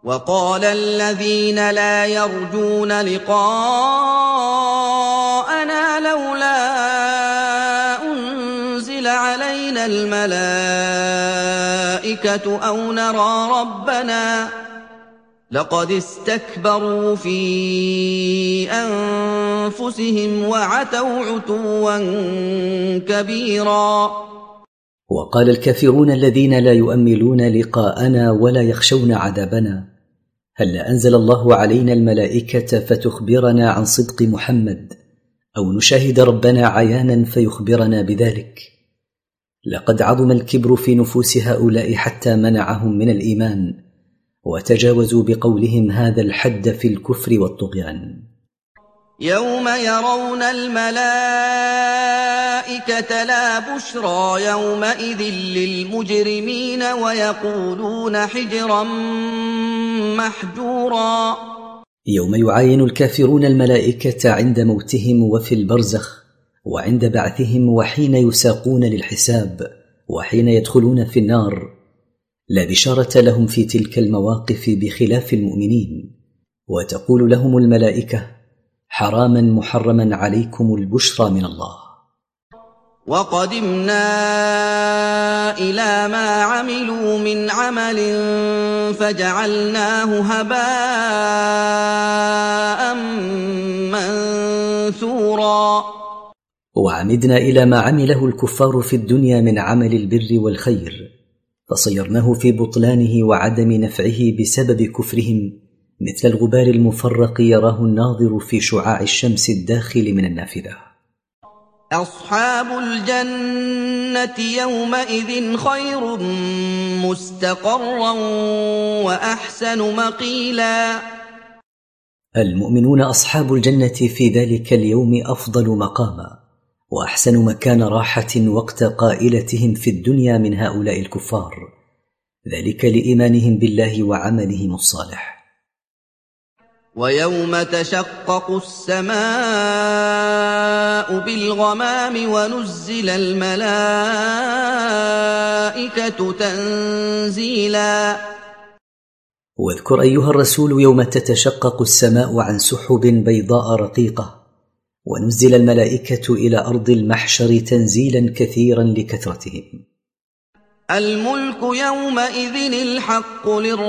وقال الذين لا يرجون لقاءنا لولا أنزل علينا الملائكة أو نرى ربنا لقد استكبروا في أنفسهم وعتوا عتوا كبيرا. وقال الكافرون الذين لا يؤملون لقاءنا ولا يخشون عذابنا هل أنزل الله علينا الملائكة فتخبرنا عن صدق محمد أو نشاهد ربنا عيانا فيخبرنا بذلك. لقد عظم الكبر في نفوس هؤلاء حتى منعهم من الإيمان وتجاوزوا بقولهم هذا الحد في الكفر والطغيان. يوم يرون الملائكة لا بشرى يومئذ للمجرمين ويقولون حجرا محجورا. يوم يعاين الكافرون الملائكة عند موتهم وفي البرزخ وعند بعثهم وحين يساقون للحساب وحين يدخلون في النار، لا بشارة لهم في تلك المواقف بخلاف المؤمنين. وتقول لهم الملائكة حراما محرما عليكم البشرى من الله. وقدمنا إلى ما عملوا من عمل فجعلناه هباء منثورا. وعمدنا إلى ما عمله الكفار في الدنيا من عمل البر والخير فصيرناه في بطلانه وعدم نفعه بسبب كفرهم مثل الغبار المفرق يراه الناظر في شعاع الشمس الداخل من النافذة. أصحاب الجنة يومئذ خير مستقرا وأحسن مقيلا. المؤمنون أصحاب الجنة في ذلك اليوم أفضل مقاما وأحسن مكان راحة وقت قائلتهم في الدنيا من هؤلاء الكفار، ذلك لإيمانهم بالله وعملهم الصالح. ويوم تشقق السماء بالغمام ونزل الملائكة تنزيلا. واذكر أيها الرسول يوم تتشقق السماء عن سحب بيضاء رقيقة ونزل الملائكة إلى أرض المحشر تنزيلا كثيرا لكثرتهم. الملك يومئذ الحق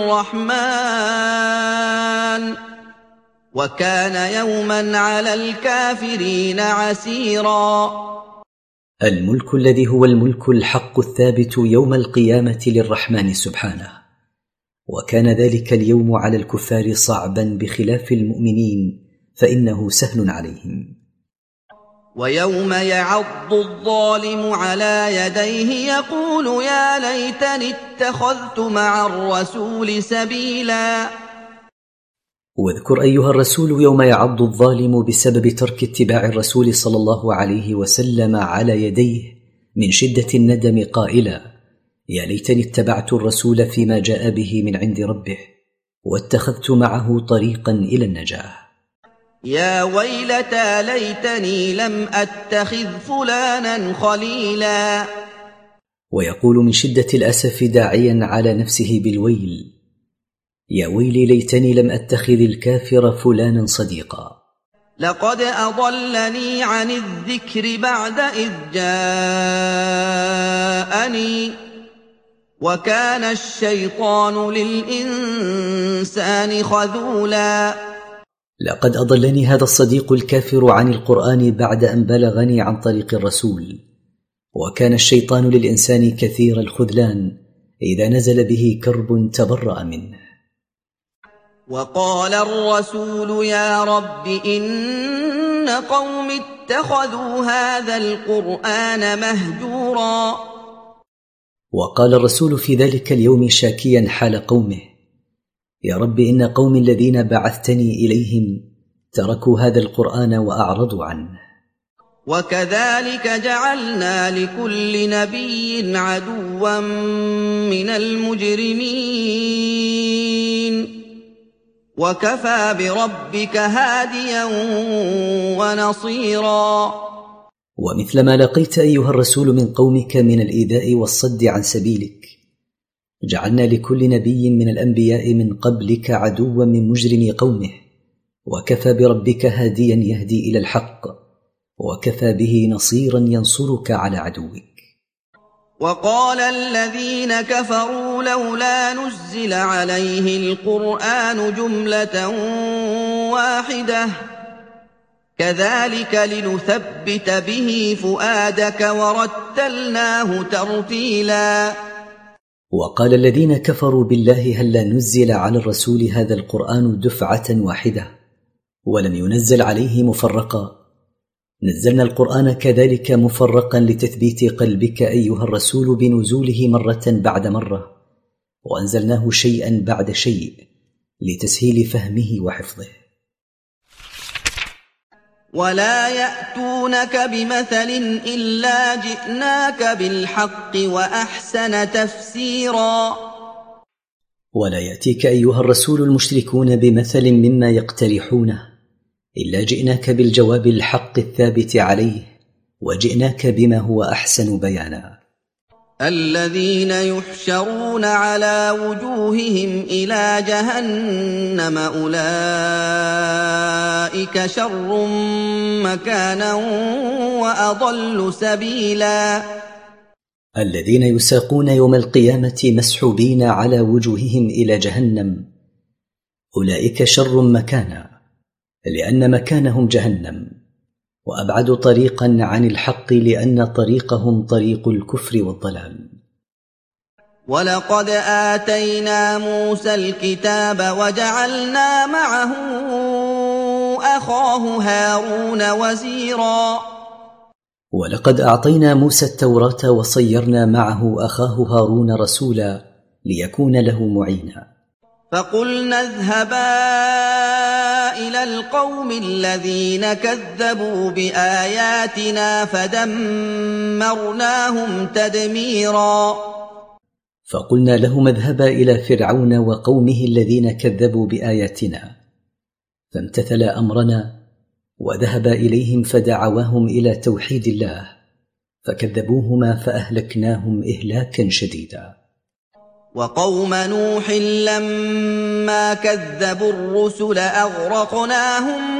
للرحمن وكان يوما على الكافرين عسيرا. الملك الذي هو الملك الحق الثابت يوم القيامة للرحمن سبحانه، وكان ذلك اليوم على الكفار صعبا بخلاف المؤمنين فإنه سهل عليهم. ويوم يعض الظالم على يديه يقول يا ليتني اتخذت مع الرسول سبيلا. واذكر أيها الرسول يوم يعض الظالم بسبب ترك اتباع الرسول صلى الله عليه وسلم على يديه من شدة الندم قائلا يا ليتني اتبعت الرسول فيما جاء به من عند ربه واتخذت معه طريقا إلى النجاة. يا ويلتى ليتني لم أتخذ فلانا خليلا. ويقول من شدة الأسف داعيا على نفسه بالويل يا ويلي ليتني لم أتخذ الكافر فلانا صديقا. لقد أضلني عن الذكر بعد إذ جاءني وكان الشيطان للإنسان خذولا. لقد أضلني هذا الصديق الكافر عن القرآن بعد أن بلغني عن طريق الرسول، وكان الشيطان للإنسان كثير الخذلان إذا نزل به كرب تبرأ منه. وقال الرسول يا رب إن قوم اتخذوا هذا القرآن مهجورا. وقال الرسول في ذلك اليوم شاكيا حال قومه يا رب إن قوم الذين بعثتني إليهم تركوا هذا القرآن وأعرضوا عنه. وكذلك جعلنا لكل نبي عدوا من المجرمين وكفى بربك هاديا ونصيرا. ومثل ما لقيت أيها الرسول من قومك من الإيذاء والصد عن سبيلك جعلنا لكل نبي من الأنبياء من قبلك عدوا من مجرم قومه، وكفى بربك هاديا يهدي إلى الحق، وكفى به نصيرا ينصرك على عدوك. وقال الذين كفروا لولا نزل عليه القرآن جملة واحدة كذلك لنثبت به فؤادك ورتلناه ترتيلا. وقال الذين كفروا بالله هل لا نزل على الرسول هذا القرآن دفعة واحدة ولم ينزل عليه مفرقا؟ نزلنا القرآن كذلك مفرقا لتثبيت قلبك أيها الرسول بنزوله مرة بعد مرة، وأنزلناه شيئا بعد شيء لتسهيل فهمه وحفظه. ولا يأتونك بمثل إلا جئناك بالحق وأحسن تفسيرا. ولا يأتيك أيها الرسول المشركون بمثل مما يقترحونه إلا جئناك بالجواب الحق الثابت عليه، وجئناك بما هو أحسن بيانا. الذين يحشرون على وجوههم إلى جهنم أولئك شر مكانا وأضل سبيلا. الذين يساقون يوم القيامة مسحوبين على وجوههم إلى جهنم أولئك شر مكانا، لأن مكانهم جهنم، وأبعد طريقا عن الحق لأن طريقهم طريق الكفر والضلال. ولقد آتينا موسى الكتاب وجعلنا معه أخاه هارون وزيرا. ولقد أعطينا موسى التوراة وصيرنا معه أخاه هارون رسولا ليكون له معينا. فقلنا اذهبا إلى القوم الذين كذبوا بآياتنا فدمرناهم تدميرا. فقلنا لهم اذهبا إلى فرعون وقومه الذين كذبوا بآياتنا، فامتثل أمرنا وذهب إليهم فدعواهم إلى توحيد الله، فكذبوهما فأهلكناهم إهلاكا شديدا. وقوم نوح لما كذبوا الرسل أغرقناهم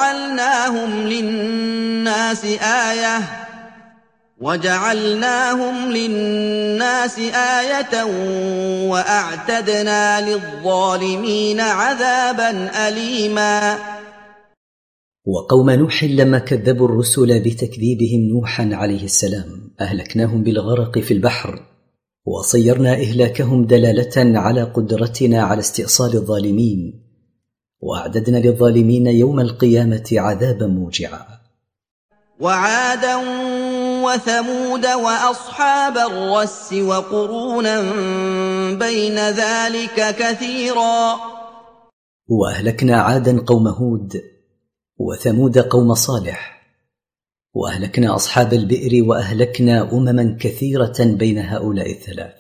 وجعلناهم للناس آية وأعتدنا للظالمين عذابا أليما. وقوم نوح لما كذبوا الرسل بتكذيبهم نوحا عليه السلام أهلكناهم بالغرق في البحر، وصيرنا إهلاكهم دلالة على قدرتنا على استئصال الظالمين، وأعددنا للظالمين يوم القيامة عذابا موجعا. وعادا وثمود وأصحاب الرس وقرونا بين ذلك كثيرا. وأهلكنا عادا قوم هود، وثمود قوم صالح، وأهلكنا أصحاب البئر، وأهلكنا أمما كثيرة بين هؤلاء الثلاث.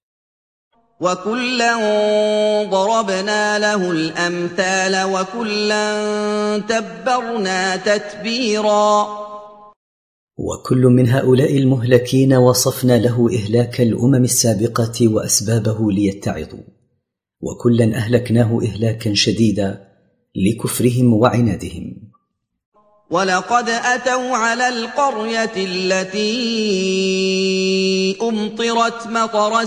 وكلا ضربنا له الأمثال وكلا تبرنا تتبيرا. وكل من هؤلاء المهلكين وصفنا له إهلاك الأمم السابقة وأسبابه ليتعظوا، وكلا أهلكناه إهلاكا شديدا لكفرهم وعنادهم. ولقد أتوا على القرية التي أمطرت مطر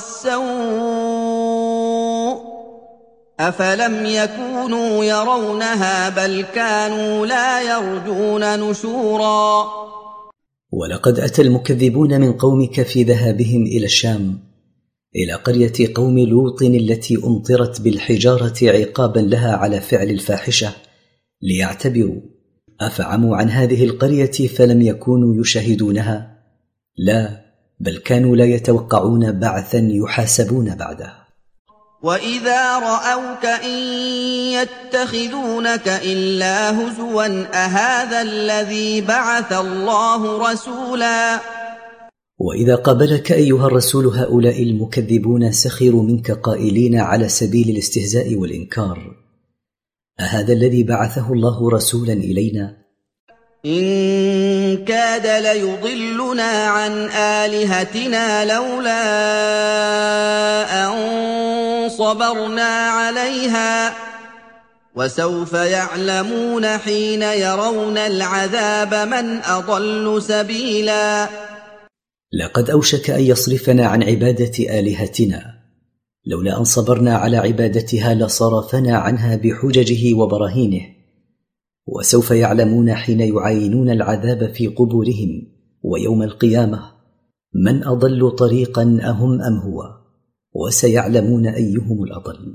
السوء أفلم يكونوا يرونها بل كانوا لا يرجون نشورا. ولقد أتى المكذبون من قومك في ذهابهم إلى الشام إلى قرية قوم لوط التي أمطرت بالحجارة عقابا لها على فعل الفاحشة ليعتبروا، أفعموا عن هذه القرية فلم يكونوا يشاهدونها؟ لا، بل كانوا لا يتوقعون بعثا يحاسبون بعده. وإذا رأوك إن يتخذونك إلا هزوا أهذا الذي بعث الله رسولا. وإذا قابلك أيها الرسول هؤلاء المكذبون سخروا منك قائلين على سبيل الاستهزاء والإنكار: أهذا الذي بعثه الله رسولا إلينا؟ إن كاد ليضلنا عن آلهتنا لولا أن صبرنا عليها وسوف يعلمون حين يرون العذاب من أضل سبيلا. لقد أوشك أن يصرفنا عن عبادة آلهتنا، لولا أن صبرنا على عبادتها لصرفنا عنها بحججه وبراهينه، وسوف يعلمون حين يعاينون العذاب في قبورهم ويوم القيامة من أضل طريقا أهم أم هو، وسيعلمون أيهم الأضل.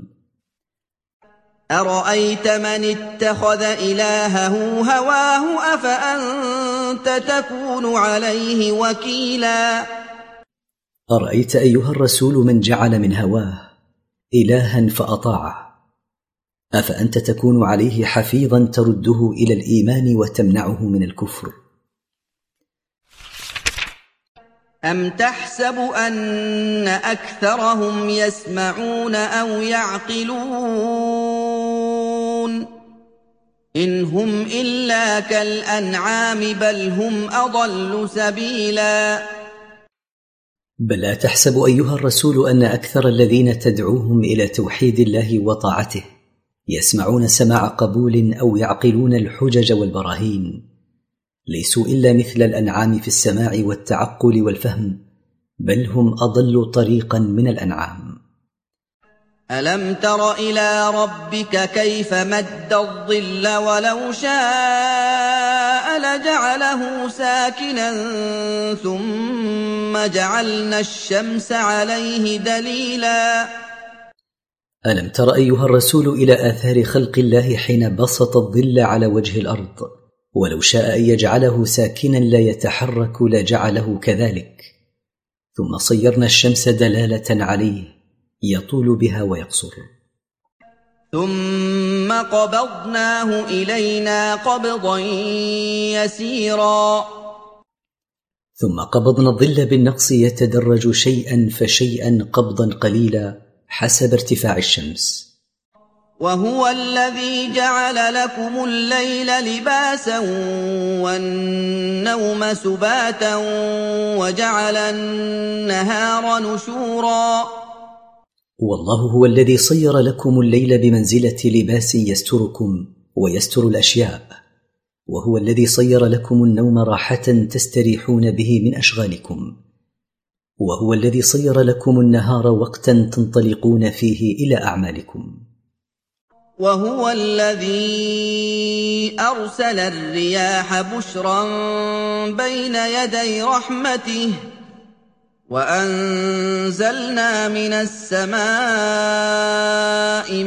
أرأيت من اتخذ إلهه هواه أفأنت تكون عليه وكيلا. أرأيت أيها الرسول من جعل من هواه إلها فأطاعه، أفأنت تكون عليه حفيظا ترده إلى الإيمان وتمنعه من الكفر؟ أم تحسب أن أكثرهم يسمعون أو يعقلون إن هم إلا كالأنعام بل هم أضل سبيلا. بل لا تحسب أيها الرسول أن أكثر الذين تدعوهم إلى توحيد الله وطاعته يسمعون سماع قبول أو يعقلون الحجج والبراهين، ليسوا إلا مثل الأنعام في السماع والتعقل والفهم، بل هم أضل طريقا من الأنعام. ألم تر إلى ربك كيف مد الظل ولو شاء لجعله ساكنا ثم جعلنا الشمس عليه دليلا. ألم تر أيها الرسول إلى آثار خلق الله حين بسط الظل على وجه الأرض، ولو شاء أن يجعله ساكنا لا يتحرك لجعله كذلك، ثم صيرنا الشمس دلالة عليه يطول بها ويقصر. ثم قبضناه إلينا قبضا يسيرا. ثم قبضنا الظل بالنقص يتدرج شيئا فشيئا قبضا قليلا حسب ارتفاع الشمس. وهو الذي جعل لكم الليل لباسا والنوم سباتا وجعل النهار نشورا. والله هو الذي صير لكم الليل بمنزلة لباس يستركم ويستر الأشياء، وهو الذي صير لكم النوم راحة تستريحون به من أشغالكم، وهو الذي صير لكم النهار وقتا تنطلقون فيه إلى أعمالكم. وهو الذي أرسل الرياح بشرا بين يدي رحمته وأنزلنا من السماء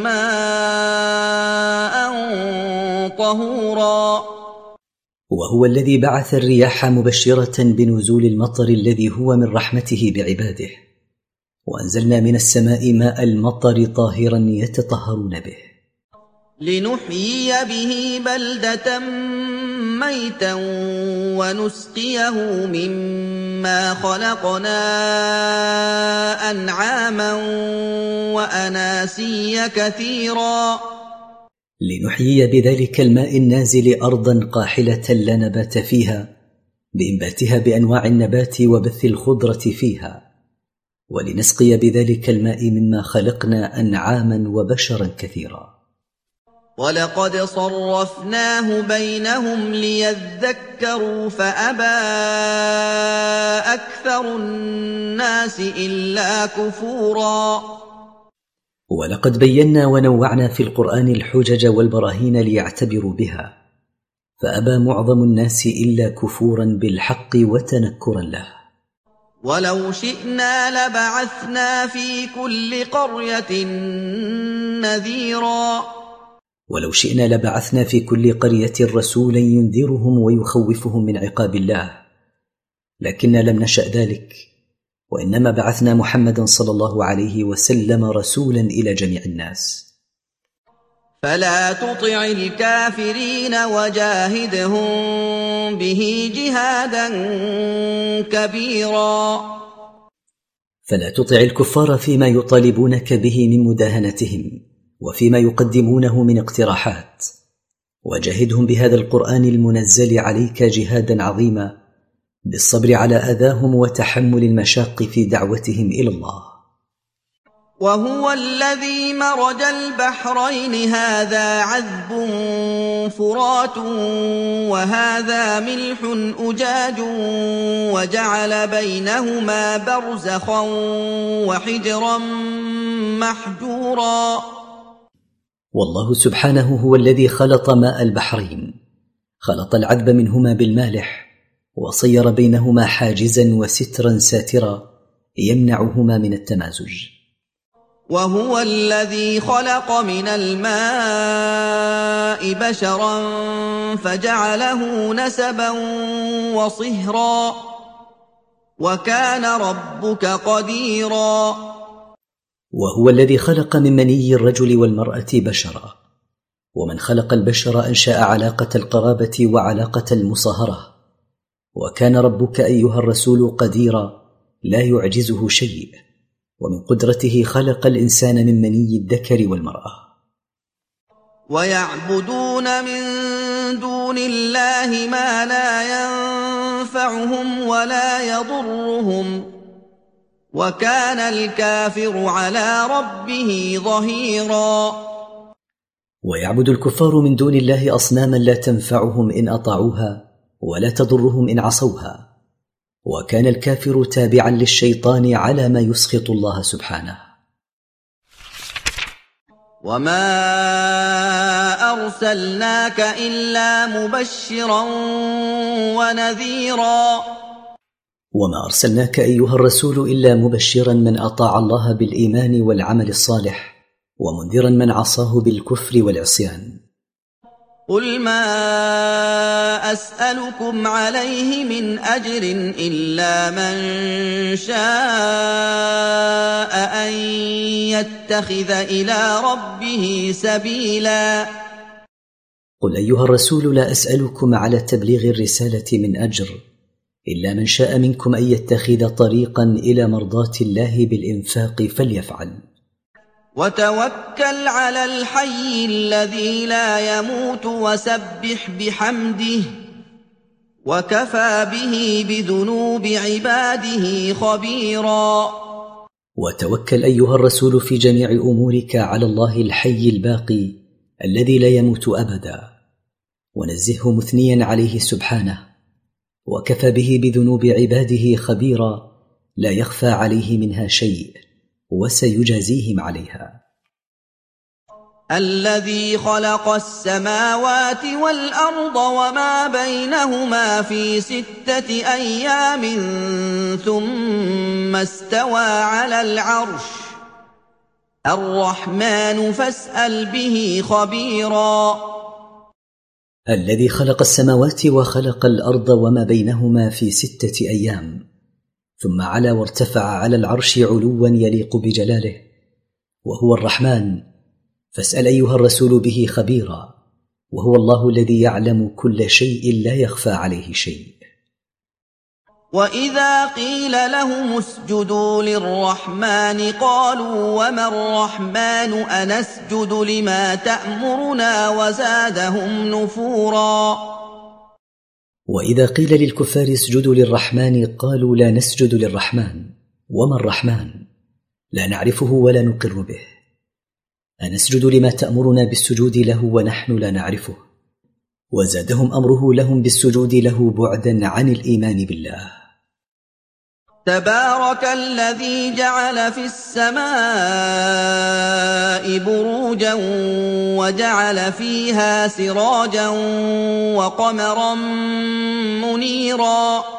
ماء طهورا. وهو الذي بعث الرياح مبشرة بنزول المطر الذي هو من رحمته بعباده، وأنزلنا من السماء ماء المطر طاهرا يتطهرون به، لنحيي به بلدة ميتا ونسقيه مما خلقنا أنعاما وأناسيا كثيرا. لنحيي بذلك الماء النازل أرضا قاحلة لا نبات فيها بإنباتها بأنواع النبات وبث الخضرة فيها، ولنسقي بذلك الماء مما خلقنا أنعاما وبشرا كثيرا. ولقد صرفناه بينهم ليذكروا فأبى أكثر الناس إلا كفورا. ولقد بينا ونوعنا في القرآن الحجج والبراهين ليعتبروا بها، فأبى معظم الناس إلا كفورا بالحق وتنكرا له. ولو شئنا لبعثنا في كل قرية نذيرا. ولو شئنا لبعثنا في كل قرية رسولا ينذرهم ويخوفهم من عقاب الله، لكننا لم نشأ ذلك، وإنما بعثنا محمدا صلى الله عليه وسلم رسولا إلى جميع الناس. فلا تطع الكافرين وجاهدهم به جهادا كبيرا. فلا تطع الكفار فيما يطالبونك به من مداهنتهم وفيما يقدمونه من اقتراحات، وجاهدهم بهذا القرآن المنزل عليك جهادا عظيما بالصبر على أذاهم وتحمل المشاق في دعوتهم إلى الله. وهو الذي مرج البحرين هذا عذب فرات وهذا ملح أجاج وجعل بينهما برزخا وحجرا محجورا. والله سبحانه هو الذي خلط ماء البحرين، خلط العذب منهما بالمالح وصير بينهما حاجزا وسترا ساترا يمنعهما من التمازج. وهو الذي خلق من الماء بشرا فجعله نسبا وصهرا وكان ربك قديرا. وهو الذي خلق من مني الرجل والمرأة بشرا، ومن خلق البشر أنشأ علاقة القرابة وعلاقة المصاهرة، وكان ربك أيها الرسول قديرا لا يعجزه شيء، ومن قدرته خلق الإنسان من مني الذكر والمرأة. ويعبدون من دون الله ما لا ينفعهم ولا يضرهم وكان الكافر على ربه ظهيرا. ويعبد الكفار من دون الله أصناما لا تنفعهم إن أطاعوها ولا تضرهم إن عصوها، وكان الكافر تابعا للشيطان على ما يسخط الله سبحانه. وما أرسلناك إلا مبشرا ونذيرا. وما أرسلناك أيها الرسول إلا مبشرا من أطاع الله بالإيمان والعمل الصالح، ومنذرا من عصاه بالكفر والعصيان. قل ما أسألكم عليه من أجر إلا من شاء أن يتخذ إلى ربه سبيلا. قل أيها الرسول لا أسألكم على تبليغ الرسالة من أجر إلا من شاء منكم أن يتخذ طريقا إلى مرضاة الله بالإنفاق فليفعل. وتوكل على الحي الذي لا يموت وسبح بحمده وكفى به بذنوب عباده خبيرا. وتوكل أيها الرسول في جميع أمورك على الله الحي الباقي الذي لا يموت أبدا، ونزهه مثنيا عليه سبحانه، وكفى به بذنوب عباده خبيرا لا يخفى عليه منها شيء، وسيجازيهم عليها. الذي خلق السماوات والأرض وما بينهما في 6 أيام ثم استوى على العرش الرحمن فاسأل به خبيرا. الذي خلق السماوات وخلق الأرض وما بينهما في 6 أيام ثم علا وارتفع على العرش علوا يليق بجلاله، وهو الرحمن، فاسأل أيها الرسول به خبيرا، وهو الله الذي يعلم كل شيء لا يخفى عليه شيء. وإذا قيل لهم اسجدوا للرحمن قالوا وما الرحمن أنسجد لما تأمرنا وزادهم نفورا. وإذا قيل للكفار اسجدوا للرحمن قالوا لا نسجد للرحمن، وما الرحمن؟ لا نعرفه ولا نقر به. أنسجد لما تأمرنا بالسجود له ونحن لا نعرفه، وزادهم أمره لهم بالسجود له بعدا عن الإيمان بالله. تبارك الذي جعل في السماء بروجا وجعل فيها سراجا وقمرا منيرا.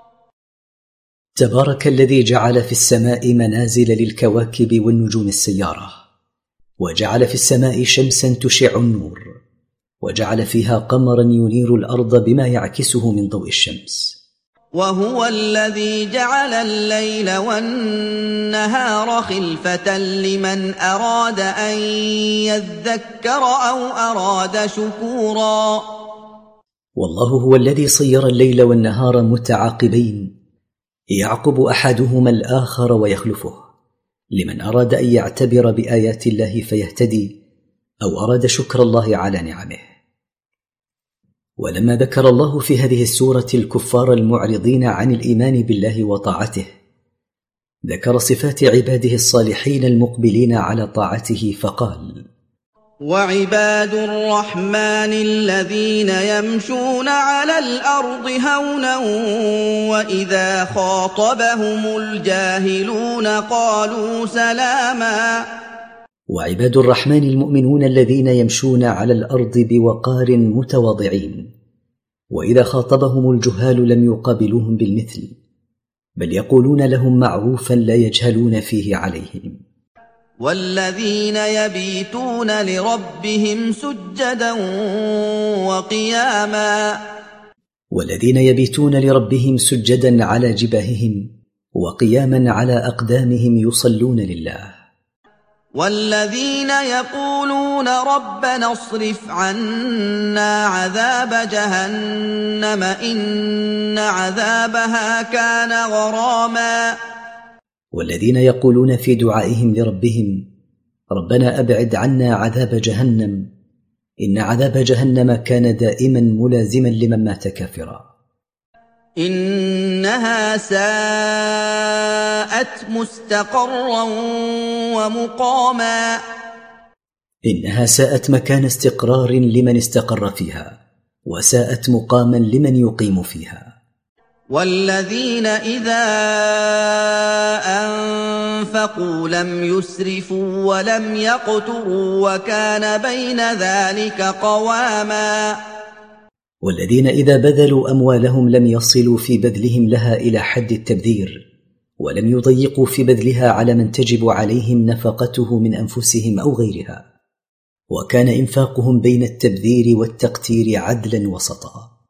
تبارك الذي جعل في السماء منازل للكواكب والنجوم السيارة، وجعل في السماء شمسا تشع النور، وجعل فيها قمرا ينير الأرض بما يعكسه من ضوء الشمس. وهو الذي جعل الليل والنهار خلفة لمن أراد أن يذكر أو أراد شكورا. والله هو الذي صير الليل والنهار متعاقبين يعقب أحدهما الآخر ويخلفه، لمن أراد أن يعتبر بآيات الله فيهتدي، أو أراد شكر الله على نعمه. ولما ذكر الله في هذه السورة الكفار المعرضين عن الإيمان بالله وطاعته، ذكر صفات عباده الصالحين المقبلين على طاعته فقال: وعباد الرحمن الذين يمشون على الأرض هونا وإذا خاطبهم الجاهلون قالوا سلاما. وعباد الرحمن المؤمنون الذين يمشون على الأرض بوقار متواضعين، وإذا خاطبهم الجهال لم يقابلوهم بالمثل، بل يقولون لهم معروفا لا يجهلون فيه عليهم. والذين يبيتون لربهم سجدا وقياما. والذين يبيتون لربهم سجدا على جباههم وقياما على أقدامهم يصلون لله. والذين يقولون ربنا اصرف عنا عذاب جهنم إن عذابها كان غراما. والذين يقولون في دعائهم لربهم: ربنا أبعد عنا عذاب جهنم إن عذاب جهنم كان دائما ملازما لمن مات كافرا. إنها ساءت مستقرا ومقاما. إنها ساءت مكان استقرار لمن استقر فيها، وساءت مقاما لمن يقيم فيها. والذين إذا أنفقوا لم يسرفوا ولم يقتروا وكان بين ذلك قواما. والذين إذا بذلوا أموالهم لم يصلوا في بذلهم لها إلى حد التبذير، ولم يضيقوا في بذلها على من تجب عليهم نفقته من أنفسهم أو غيرها، وكان إنفاقهم بين التبذير والتقتير عدلا وسطا.